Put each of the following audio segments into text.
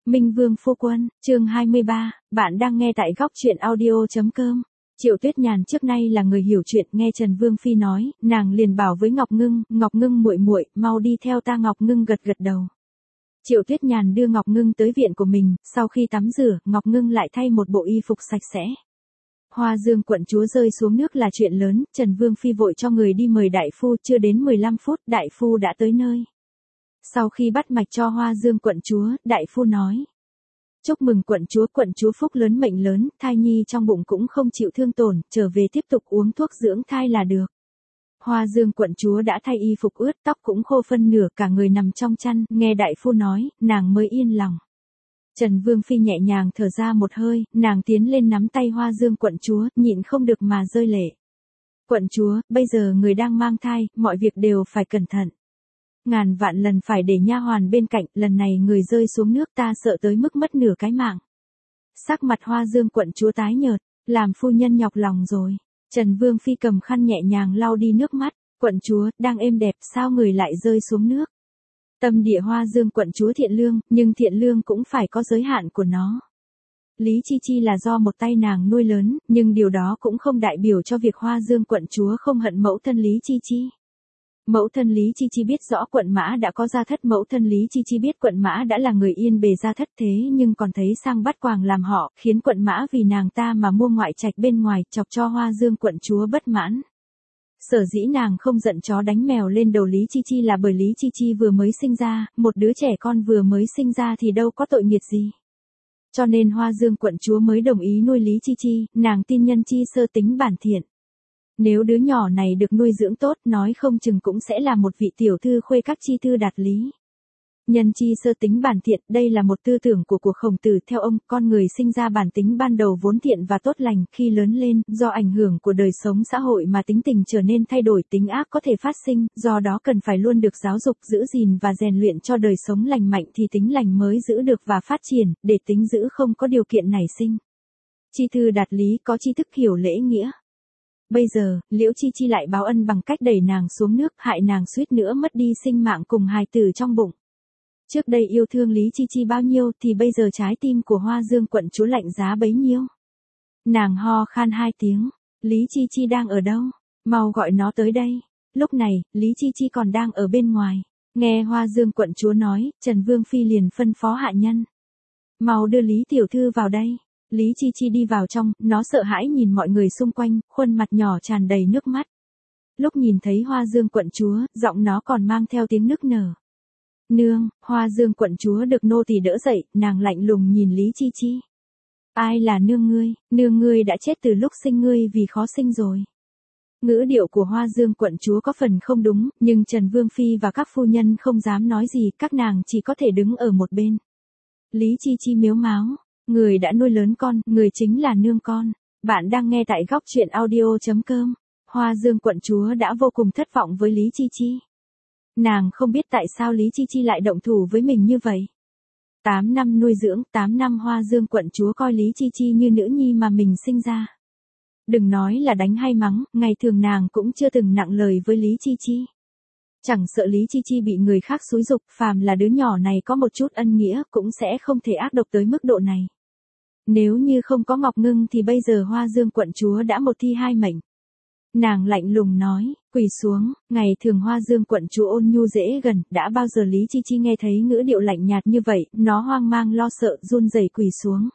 Minh Vương phu quân, chương 23, bạn đang nghe tại góc truyện audio.com. Triệu Tuyết Nhàn trước nay là người hiểu chuyện, nghe Trần Vương Phi nói, nàng liền bảo với Ngọc Ngưng muội muội, mau đi theo ta. Ngọc Ngưng gật gật đầu. Triệu Tuyết Nhàn đưa Ngọc Ngưng tới viện của mình, sau khi tắm rửa, Ngọc Ngưng lại thay một bộ y phục sạch sẽ. Hoa Dương quận chúa rơi xuống nước là chuyện lớn, Trần Vương Phi vội cho người đi mời đại phu, chưa đến 15 phút, đại phu đã tới nơi. Sau khi bắt mạch cho Hoa Dương quận chúa, đại phu nói: chúc mừng quận chúa phúc lớn mệnh lớn, thai nhi trong bụng cũng không chịu thương tổn, trở về tiếp tục uống thuốc dưỡng thai là được. Hoa Dương quận chúa đã thay y phục ướt, tóc cũng khô phân nửa, cả người nằm trong chăn, nghe đại phu nói, nàng mới yên lòng. Trần Vương Phi nhẹ nhàng thở ra một hơi, nàng tiến lên nắm tay Hoa Dương quận chúa, nhịn không được mà rơi lệ. Quận chúa, bây giờ người đang mang thai, mọi việc đều phải cẩn thận. Ngàn vạn lần phải để nha hoàn bên cạnh, lần này người rơi xuống nước ta sợ tới mức mất nửa cái mạng. Sắc mặt Hoa Dương quận chúa tái nhợt, làm phu nhân nhọc lòng rồi. Trần Vương Phi cầm khăn nhẹ nhàng lau đi nước mắt, quận chúa, đang êm đẹp, sao người lại rơi xuống nước? Tâm địa Hoa Dương quận chúa thiện lương, nhưng thiện lương cũng phải có giới hạn của nó. Lý Chi Chi là do một tay nàng nuôi lớn, nhưng điều đó cũng không đại biểu cho việc Hoa Dương quận chúa không hận mẫu thân Lý Chi Chi. Mẫu thân Lý Chi Chi biết rõ quận Mã đã có gia thất, mẫu thân Lý Chi Chi biết quận Mã đã là người yên bề gia thất, thế nhưng còn thấy sang bắt quàng làm họ, khiến quận Mã vì nàng ta mà mua ngoại trạch bên ngoài, chọc cho Hoa Dương quận chúa bất mãn. Sở dĩ nàng không giận chó đánh mèo lên đầu Lý Chi Chi là bởi Lý Chi Chi vừa mới sinh ra, một đứa trẻ con vừa mới sinh ra thì đâu có tội nghiệp gì. Cho nên Hoa Dương quận chúa mới đồng ý nuôi Lý Chi Chi, nàng tin nhân chi sơ tính bản thiện. Nếu đứa nhỏ này được nuôi dưỡng tốt, nói không chừng cũng sẽ là một vị tiểu thư khuê các chi thư đạt lý. Nhân chi sơ tính bản thiện, đây là một tư tưởng của Khổng Tử, theo ông, con người sinh ra bản tính ban đầu vốn thiện và tốt lành, khi lớn lên, do ảnh hưởng của đời sống xã hội mà tính tình trở nên thay đổi, tính ác có thể phát sinh, do đó cần phải luôn được giáo dục, giữ gìn và rèn luyện cho đời sống lành mạnh thì tính lành mới giữ được và phát triển, để tính dữ không có điều kiện nảy sinh. Chi thư đạt lý, có tri thức hiểu lễ nghĩa. Bây giờ, Liễu Chi Chi lại báo ân bằng cách đẩy nàng xuống nước, hại nàng suýt nữa mất đi sinh mạng cùng hài tử trong bụng. Trước đây yêu thương Lý Chi Chi bao nhiêu thì bây giờ trái tim của Hoa Dương quận chúa lạnh giá bấy nhiêu. Nàng ho khan 2 tiếng, Lý Chi Chi đang ở đâu? Mau gọi nó tới đây. Lúc này, Lý Chi Chi còn đang ở bên ngoài. Nghe Hoa Dương quận chúa nói, Trần Vương Phi liền phân phó hạ nhân: mau đưa Lý tiểu thư vào đây. Lý Chi Chi đi vào trong, nó sợ hãi nhìn mọi người xung quanh, khuôn mặt nhỏ tràn đầy nước mắt. Lúc nhìn thấy Hoa Dương quận chúa, giọng nó còn mang theo tiếng nức nở. Nương, Hoa Dương quận chúa được nô tỳ đỡ dậy, nàng lạnh lùng nhìn Lý Chi Chi. Ai là nương ngươi đã chết từ lúc sinh ngươi vì khó sinh rồi. Ngữ điệu của Hoa Dương quận chúa có phần không đúng, nhưng Trần Vương Phi và các phu nhân không dám nói gì, các nàng chỉ có thể đứng ở một bên. Lý Chi Chi mếu máo: người đã nuôi lớn con, người chính là nương con. Bạn đang nghe tại góc truyện audio.com. Hoa Dương quận chúa đã vô cùng thất vọng với Lý Chi Chi. Nàng không biết tại sao Lý Chi Chi lại động thủ với mình như vậy. 8 năm nuôi dưỡng, 8 năm Hoa Dương quận chúa coi Lý Chi Chi như nữ nhi mà mình sinh ra. Đừng nói là đánh hay mắng, ngày thường nàng cũng chưa từng nặng lời với Lý Chi Chi. Chẳng sợ Lý Chi Chi bị người khác xúi giục, phàm là đứa nhỏ này có một chút ân nghĩa, cũng sẽ không thể ác độc tới mức độ này. Nếu như không có Ngọc Ngưng thì bây giờ Hoa Dương quận chúa đã một thi hai mệnh. Nàng lạnh lùng nói: quỳ xuống. Ngày thường Hoa Dương quận chúa ôn nhu dễ gần, đã bao giờ Lý Chi Chi nghe thấy ngữ điệu lạnh nhạt như vậy, nó hoang mang lo sợ, run rẩy quỳ xuống.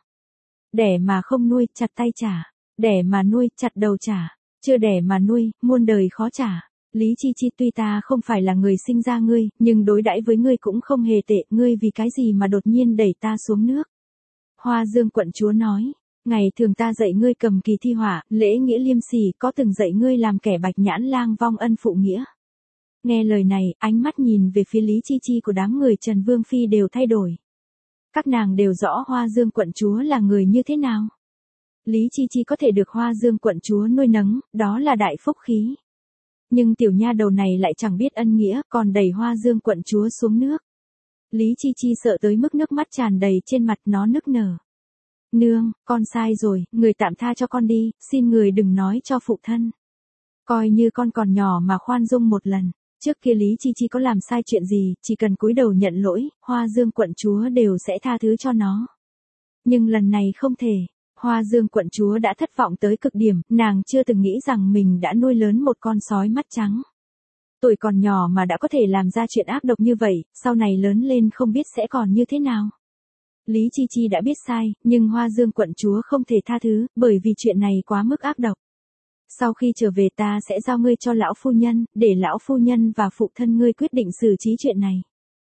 Đẻ mà không nuôi, chặt tay trả. Đẻ mà nuôi, chặt đầu trả. Chưa đẻ mà nuôi, muôn đời khó trả. Lý Chi Chi, tuy ta không phải là người sinh ra ngươi, nhưng đối đãi với ngươi cũng không hề tệ, ngươi vì cái gì mà đột nhiên đẩy ta xuống nước? Hoa Dương quận chúa nói: ngày thường ta dạy ngươi cầm kỳ thi họa, lễ nghĩa liêm sỉ, có từng dạy ngươi làm kẻ bạch nhãn lang vong ân phụ nghĩa. Nghe lời này, ánh mắt nhìn về phía Lý Chi Chi của đám người Trần Vương Phi đều thay đổi. Các nàng đều rõ Hoa Dương quận chúa là người như thế nào. Lý Chi Chi có thể được Hoa Dương quận chúa nuôi nấng, đó là đại phúc khí. Nhưng tiểu nha đầu này lại chẳng biết ân nghĩa, còn đẩy Hoa Dương quận chúa xuống nước. Lý Chi Chi sợ tới mức nước mắt tràn đầy trên mặt, nó nức nở. Nương, con sai rồi, người tạm tha cho con đi, xin người đừng nói cho phụ thân. Coi như con còn nhỏ mà khoan dung một lần. Trước kia Lý Chi Chi có làm sai chuyện gì, chỉ cần cúi đầu nhận lỗi, Hoa Dương quận chúa đều sẽ tha thứ cho nó. Nhưng lần này không thể. Hoa Dương quận chúa đã thất vọng tới cực điểm, nàng chưa từng nghĩ rằng mình đã nuôi lớn một con sói mắt trắng. Tuổi còn nhỏ mà đã có thể làm ra chuyện ác độc như vậy, sau này lớn lên không biết sẽ còn như thế nào. Lý Chi Chi đã biết sai, nhưng Hoa Dương quận chúa không thể tha thứ, bởi vì chuyện này quá mức ác độc. Sau khi trở về ta sẽ giao ngươi cho lão phu nhân, để lão phu nhân và phụ thân ngươi quyết định xử trí chuyện này.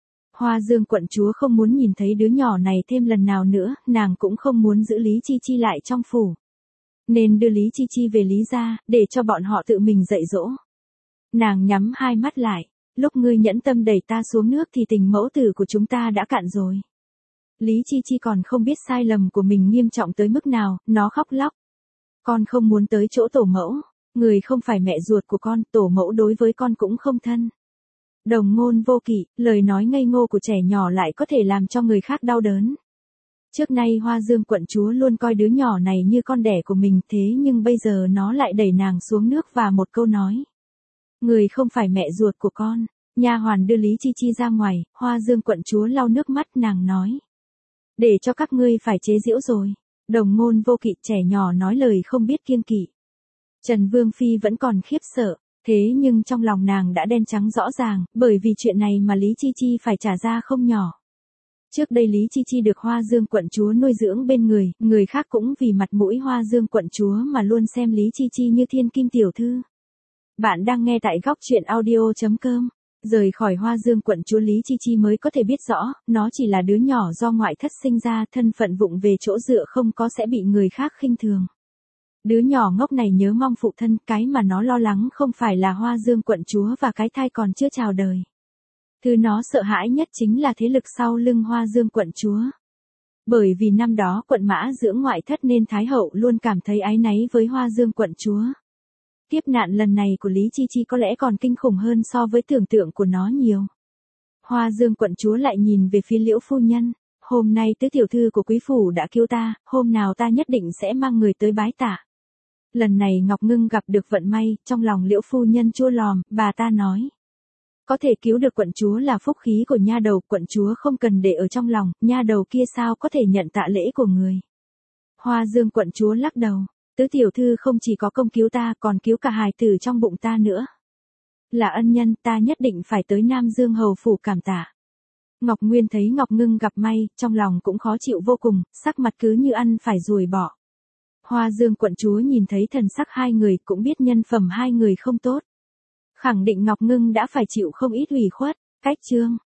Hoa Dương quận chúa không muốn nhìn thấy đứa nhỏ này thêm lần nào nữa, nàng cũng không muốn giữ Lý Chi Chi lại trong phủ. Nên đưa Lý Chi Chi về Lý gia, để cho bọn họ tự mình dạy dỗ. Nàng nhắm hai mắt lại, lúc ngươi nhẫn tâm đẩy ta xuống nước thì tình mẫu tử của chúng ta đã cạn rồi. Lý Chi Chi còn không biết sai lầm của mình nghiêm trọng tới mức nào, nó khóc lóc. Con không muốn tới chỗ tổ mẫu, người không phải mẹ ruột của con, tổ mẫu đối với con cũng không thân. Đồng ngôn vô kỵ, lời nói ngây ngô của trẻ nhỏ lại có thể làm cho người khác đau đớn. Trước nay Hoa Dương quận chúa luôn coi đứa nhỏ này như con đẻ của mình, thế nhưng bây giờ nó lại đẩy nàng xuống nước và một câu nói. Người không phải mẹ ruột của con. Nha hoàn đưa Lý Chi Chi ra ngoài, Hoa Dương quận chúa lau nước mắt, nàng nói. Để cho các ngươi phải chế giễu rồi. Đồng ngôn vô kỵ, trẻ nhỏ nói lời không biết kiêng kỵ. Trần Vương Phi vẫn còn khiếp sợ, thế nhưng trong lòng nàng đã đen trắng rõ ràng, bởi vì chuyện này mà Lý Chi Chi phải trả ra không nhỏ. Trước đây Lý Chi Chi được Hoa Dương quận chúa nuôi dưỡng bên người, người khác cũng vì mặt mũi Hoa Dương quận chúa mà luôn xem Lý Chi Chi như thiên kim tiểu thư. Bạn đang nghe tại góc truyện audio.com. Rời khỏi Hoa Dương quận chúa, Lý Chi Chi mới có thể biết rõ, nó chỉ là đứa nhỏ do ngoại thất sinh ra, thân phận vụng về chỗ dựa không có sẽ bị người khác khinh thường. Đứa nhỏ ngốc này nhớ mong phụ thân, cái mà nó lo lắng không phải là Hoa Dương quận chúa và cái thai còn chưa chào đời. Thứ nó sợ hãi nhất chính là thế lực sau lưng Hoa Dương quận chúa. Bởi vì năm đó quận Mã dưỡng ngoại thất nên Thái hậu luôn cảm thấy áy náy với Hoa Dương quận chúa. Kiếp nạn lần này của Lý Chi Chi có lẽ còn kinh khủng hơn so với tưởng tượng của nó nhiều. Hoa Dương quận chúa lại nhìn về phía Liễu phu nhân. Hôm nay tứ tiểu thư của quý phủ đã cứu ta, hôm nào ta nhất định sẽ mang người tới bái tạ. Lần này Ngọc Ngưng gặp được vận may, trong lòng Liễu phu nhân chua lòm, bà ta nói. Có thể cứu được quận chúa là phúc khí của nha đầu, quận chúa không cần để ở trong lòng, nha đầu kia sao có thể nhận tạ lễ của người. Hoa Dương quận chúa lắc đầu. Tứ tiểu thư không chỉ có công cứu ta còn cứu cả hài tử trong bụng ta nữa. Là ân nhân, ta nhất định phải tới Nam Dương hầu phủ cảm tạ. Ngọc Nguyên thấy Ngọc Ngưng gặp may, trong lòng cũng khó chịu vô cùng, sắc mặt cứ như ăn phải ruồi bỏ. Hoa Dương quận chúa nhìn thấy thần sắc hai người cũng biết nhân phẩm hai người không tốt. Khẳng định Ngọc Ngưng đã phải chịu không ít ủy khuất. Cách chương